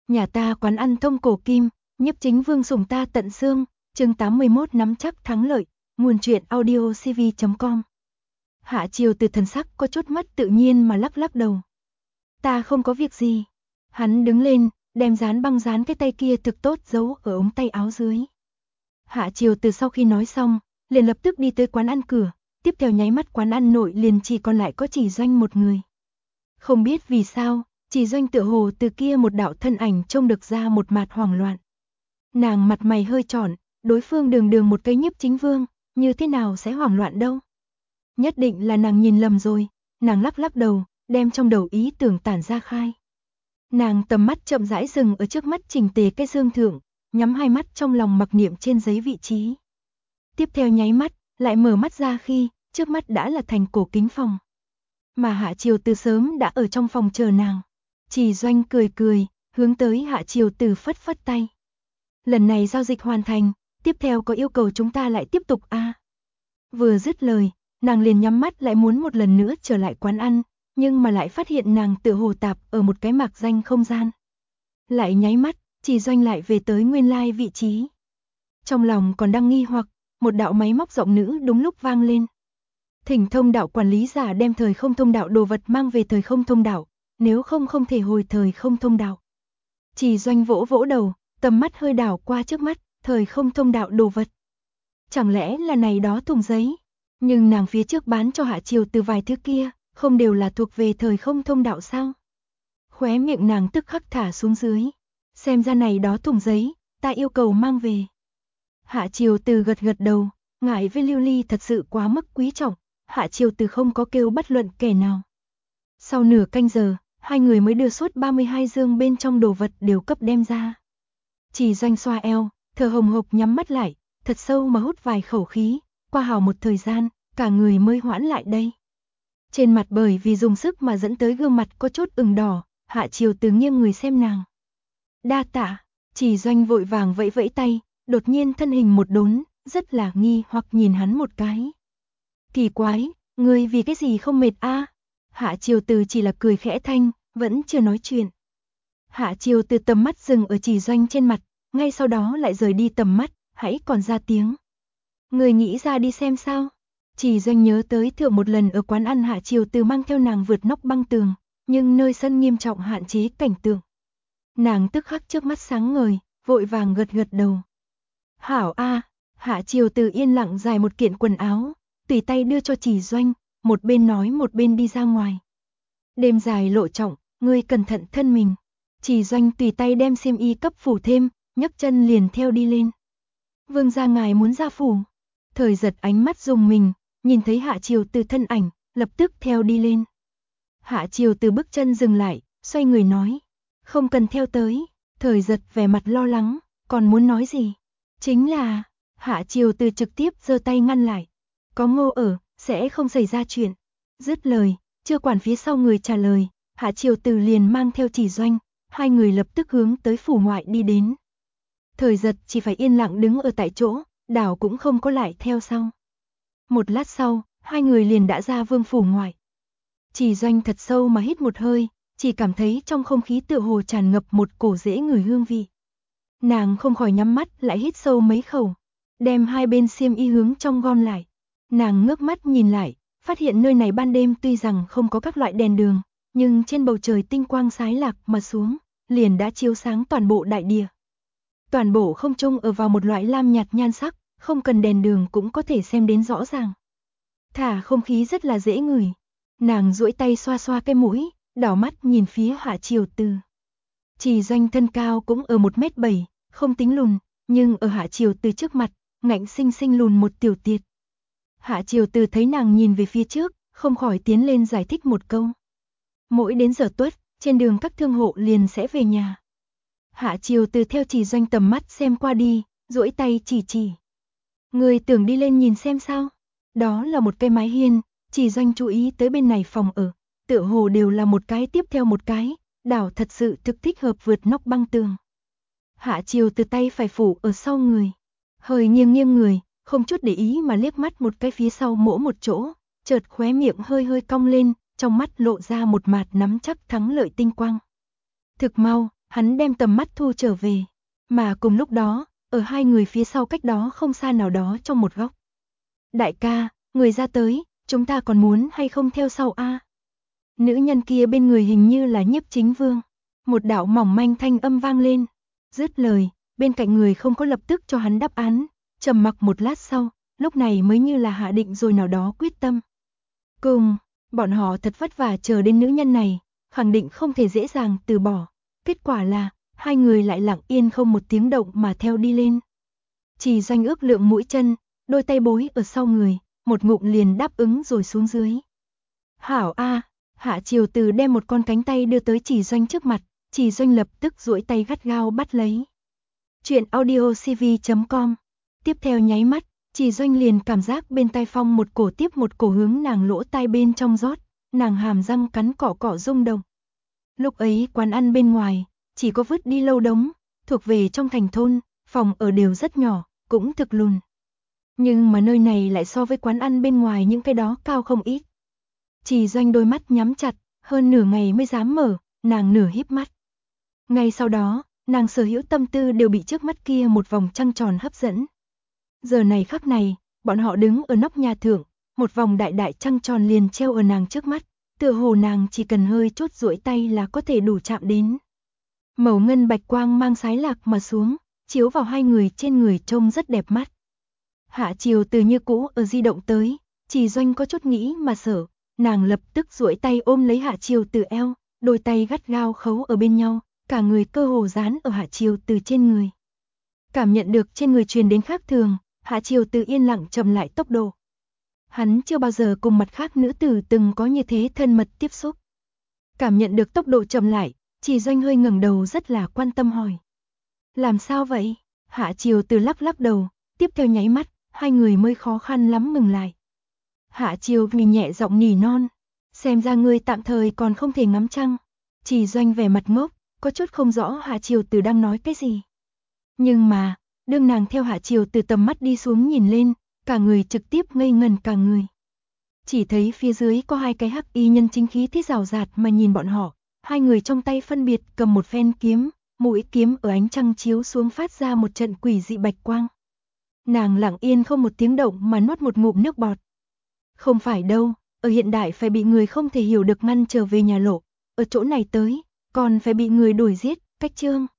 Nhà ta quán ăn thông cổ kim, nhiếp chính vương sủng ta tận xương, chương 81 nắm chắc thắng lợi, nguồn truyện audio cv.com. Hạ Triều Từ thần sắc có chút mất tự nhiên mà lắc lắc đầu. Ta không có việc gì. Hắn đứng lên, đem băng dán cái tay kia thực tốt giấu ở ống tay áo dưới. Hạ Triều Từ sau khi nói xong, liền lập tức đi tới quán ăn cửa, tiếp theo nháy mắt quán ăn nội liền chỉ còn lại có Chỉ Doanh một người. Không biết vì sao, Chỉ Doanh tựa hồ từ kia một đạo thân ảnh trông được ra một mạt hoảng loạn. Nàng mặt mày hơi tròn, đối phương đường một cái nhiếp chính vương, như thế nào sẽ hoảng loạn đâu. Nhất định là nàng nhìn lầm rồi, nàng lắc lắc đầu, đem trong đầu ý tưởng tản ra khai. Nàng tầm mắt chậm rãi dừng ở trước mắt chỉnh tề cái dương thượng, nhắm hai mắt trong lòng mặc niệm trên giấy vị trí. Tiếp theo nháy mắt, lại mở mắt ra khi, trước mắt đã là thành cổ kính phòng. Mà Hạ Triều Từ sớm đã ở trong phòng chờ nàng. Chỉ Doanh cười cười, hướng tới Hạ Triều Từ phất phất tay. Lần này giao dịch hoàn thành, tiếp theo có yêu cầu chúng ta lại tiếp tục a. Vừa dứt lời, nàng liền nhắm mắt lại muốn một lần nữa trở lại quán ăn, nhưng mà lại phát hiện nàng tựa hồ tạp ở một cái mạc danh không gian. Lại nháy mắt, Chỉ Doanh lại về tới nguyên lai vị trí. Trong lòng còn đang nghi hoặc, một đạo máy móc giọng nữ đúng lúc vang lên. Thỉnh thông đạo quản lý giả đem thời không thông đạo đồ vật mang về thời không thông đạo, nếu không không thể hồi thời không thông đạo. Chỉ Doanh vỗ vỗ đầu, tầm mắt hơi đảo qua trước mắt, thời không thông đạo đồ vật. Chẳng lẽ là này đó thùng giấy? Nhưng nàng phía trước bán cho Hạ Triều Từ vài thứ kia, không đều là thuộc về thời không thông đạo sao? Khóe miệng nàng tức khắc thả xuống dưới. Xem ra này đó thùng giấy, ta yêu cầu mang về. Hạ Triều Từ gật gật đầu, ngại với lưu ly thật sự quá mức quý trọng, Hạ Triều Từ không có kêu bất luận kẻ nào. Sau nửa canh giờ, hai người mới đưa suốt 32 dương bên trong đồ vật đều cấp đem ra. Chỉ Doanh xoa eo, thở hồng hộc nhắm mắt lại, thật sâu mà hút vài khẩu khí, qua hào một thời gian, cả người mới hoãn lại đây. Trên mặt bởi vì dùng sức mà dẫn tới gương mặt có chút ửng đỏ, Hạ Triều Từ nghiêng người xem nàng. Đa tạ, Chỉ Doanh vội vàng vẫy vẫy tay, đột nhiên thân hình một đốn, rất là nghi hoặc nhìn hắn một cái. Kỳ quái, ngươi vì cái gì không mệt a? Hạ Triều Từ chỉ là cười khẽ thanh, vẫn chưa nói chuyện. Hạ Triều Từ tầm mắt dừng ở Chỉ Doanh trên mặt, ngay sau đó lại rời đi tầm mắt, hãy còn ra tiếng. Người nghĩ ra đi xem sao? Chỉ Doanh nhớ tới thượng một lần ở quán ăn Hạ Triều Từ mang theo nàng vượt nóc băng tường, nhưng nơi sân nghiêm trọng hạn chế cảnh tượng. Nàng tức khắc trước mắt sáng ngời, vội vàng gật gật đầu. Hảo a, Hạ Triều Từ yên lặng giải một kiện quần áo, tùy tay đưa cho Chỉ Doanh, một bên nói một bên đi ra ngoài. Đêm dài lộ trọng, ngươi cẩn thận thân mình. Chỉ Doanh tùy tay đem xiêm y cấp phủ thêm, nhấc chân liền theo đi lên. Vương gia ngài muốn ra phủ. Thời Giật ánh mắt rùng mình, nhìn thấy Hạ Triều Từ thân ảnh, lập tức theo đi lên. Hạ Triều Từ bước chân dừng lại, xoay người nói. Không cần theo tới. Thời Giật vẻ mặt lo lắng, còn muốn nói gì? Chính là, Hạ Triều Từ trực tiếp giơ tay ngăn lại. Có Ngô ở, sẽ không xảy ra chuyện. Dứt lời, chưa quản phía sau người trả lời, Hạ Triều Từ liền mang theo Chỉ Doanh, hai người lập tức hướng tới phủ ngoại đi đến. Thời Giật chỉ phải yên lặng đứng ở tại chỗ, đảo cũng không có lại theo sau. Một lát sau, hai người liền đã ra vương phủ ngoại. Chỉ Doanh thật sâu mà hít một hơi, chỉ cảm thấy trong không khí tựa hồ tràn ngập một cổ dễ ngửi hương vị. Nàng không khỏi nhắm mắt lại hít sâu mấy khẩu, đem hai bên xiêm y hướng trong gom lại. Nàng ngước mắt nhìn lại, phát hiện nơi này ban đêm tuy rằng không có các loại đèn đường, nhưng trên bầu trời tinh quang sái lạc mà xuống, liền đã chiếu sáng toàn bộ đại địa. Toàn bộ không trung ở vào một loại lam nhạt nhan sắc, không cần đèn đường cũng có thể xem đến rõ ràng. Thả không khí rất là dễ ngửi. Nàng duỗi tay xoa xoa cái mũi, đảo mắt nhìn phía Hạ Triều Từ. Chỉ Doanh thân cao cũng ở 1m7, không tính lùn, nhưng ở Hạ Triều Từ trước mặt, ngạnh sinh sinh lùn một tiểu tiệt. Hạ Triều Từ thấy nàng nhìn về phía trước, không khỏi tiến lên giải thích một câu. Mỗi đến giờ tuất, trên đường các thương hộ liền sẽ về nhà. Hạ Triều Từ theo Chỉ Doanh tầm mắt xem qua đi, duỗi tay chỉ. Người tưởng đi lên nhìn xem sao? Đó là một cây mái hiên, Chỉ Doanh chú ý tới bên này phòng ở, tựa hồ đều là một cái tiếp theo một cái, đảo thật sự thực thích hợp vượt nóc băng tường. Hạ Triều Từ tay phải phủ ở sau người, hơi nghiêng người, không chút để ý mà liếc mắt một cái phía sau mỗ một chỗ, chợt khóe miệng hơi cong lên, trong mắt lộ ra một mạt nắm chắc thắng lợi tinh quang. Thực mau, Hắn đem tầm mắt thu trở về, mà cùng lúc đó, ở hai người phía sau cách đó không xa nào đó trong một góc. Đại ca, người ra tới, chúng ta còn muốn hay không theo sau a? Nữ nhân kia bên người hình như là Nhiếp Chính Vương. Một đạo mỏng manh thanh âm vang lên. Dứt lời, bên cạnh người không có lập tức cho hắn đáp án, trầm mặc một lát sau, lúc này mới như là hạ định rồi nào đó quyết tâm. Cùng, bọn họ thật vất vả chờ đến nữ nhân này, khẳng định không thể dễ dàng từ bỏ. Kết quả là, hai người lại lặng yên không một tiếng động mà theo đi lên. Chỉ Doanh ước lượng mũi chân, đôi tay bối ở sau người, một ngụm liền đáp ứng rồi xuống dưới. Hảo a, Hạ Triều Từ đem một con cánh tay đưa tới Chỉ Doanh trước mặt, Chỉ Doanh lập tức duỗi tay gắt gao bắt lấy. Chuyện audiocv.com. Tiếp theo nháy mắt, Chỉ Doanh liền cảm giác bên tai phong một cổ tiếp một cổ hướng nàng lỗ tai bên trong rót, nàng hàm răng cắn cỏ cỏ rung động. Lúc ấy quán ăn bên ngoài, chỉ có vứt đi lâu đống, thuộc về trong thành thôn, phòng ở đều rất nhỏ, cũng thực lùn. Nhưng mà nơi này lại so với quán ăn bên ngoài những cái đó cao không ít. Chỉ Doanh đôi mắt nhắm chặt, hơn nửa ngày mới dám mở, nàng nửa híp mắt. Ngay sau đó, nàng sở hữu tâm tư đều bị trước mắt kia một vòng trăng tròn hấp dẫn. Giờ này khắc này, bọn họ đứng ở nóc nhà thượng, một vòng đại đại trăng tròn liền treo ở nàng trước mắt, tựa hồ nàng chỉ cần hơi chốt duỗi tay là có thể đủ chạm đến. Màu ngân bạch quang mang sái lạc mà xuống, chiếu vào hai người trên người trông rất đẹp mắt. Hạ Triều Từ như cũ ở di động tới, Chỉ Doanh có chút nghĩ mà sợ, nàng lập tức duỗi tay ôm lấy Hạ Triều Từ eo, đôi tay gắt gao khấu ở bên nhau, cả người cơ hồ dán ở Hạ Triều Từ trên người. Cảm nhận được trên người truyền đến khác thường, Hạ Triều Từ yên lặng chậm lại tốc độ. Hắn chưa bao giờ cùng mặt khác nữ tử từng có như thế thân mật tiếp xúc. Cảm nhận được tốc độ chậm lại, Chỉ Doanh hơi ngẩng đầu rất là quan tâm hỏi. Làm sao vậy? Hạ Triều Từ lắc lắc đầu, tiếp theo nháy mắt, hai người mới khó khăn lắm ngừng lại. Hạ Triều vì nhẹ giọng nỉ non, xem ra ngươi tạm thời còn không thể ngắm trăng. Chỉ Doanh vẻ mặt ngốc, có chút không rõ Hạ Triều Từ đang nói cái gì. Nhưng mà, đương nàng theo Hạ Triều Từ tầm mắt đi xuống nhìn lên, cả người trực tiếp ngây ngẩn cả người. Chỉ thấy phía dưới có hai cái hắc y nhân chính khí thế rào rạt mà nhìn bọn họ, hai người trong tay phân biệt cầm một phen kiếm, mũi kiếm ở ánh trăng chiếu xuống phát ra một trận quỷ dị bạch quang. Nàng lặng yên không một tiếng động mà nuốt một ngụm nước bọt. Không phải đâu, ở hiện đại phải bị người không thể hiểu được ngăn trở về nhà lộ, ở chỗ này tới, còn phải bị người đuổi giết, cách chương.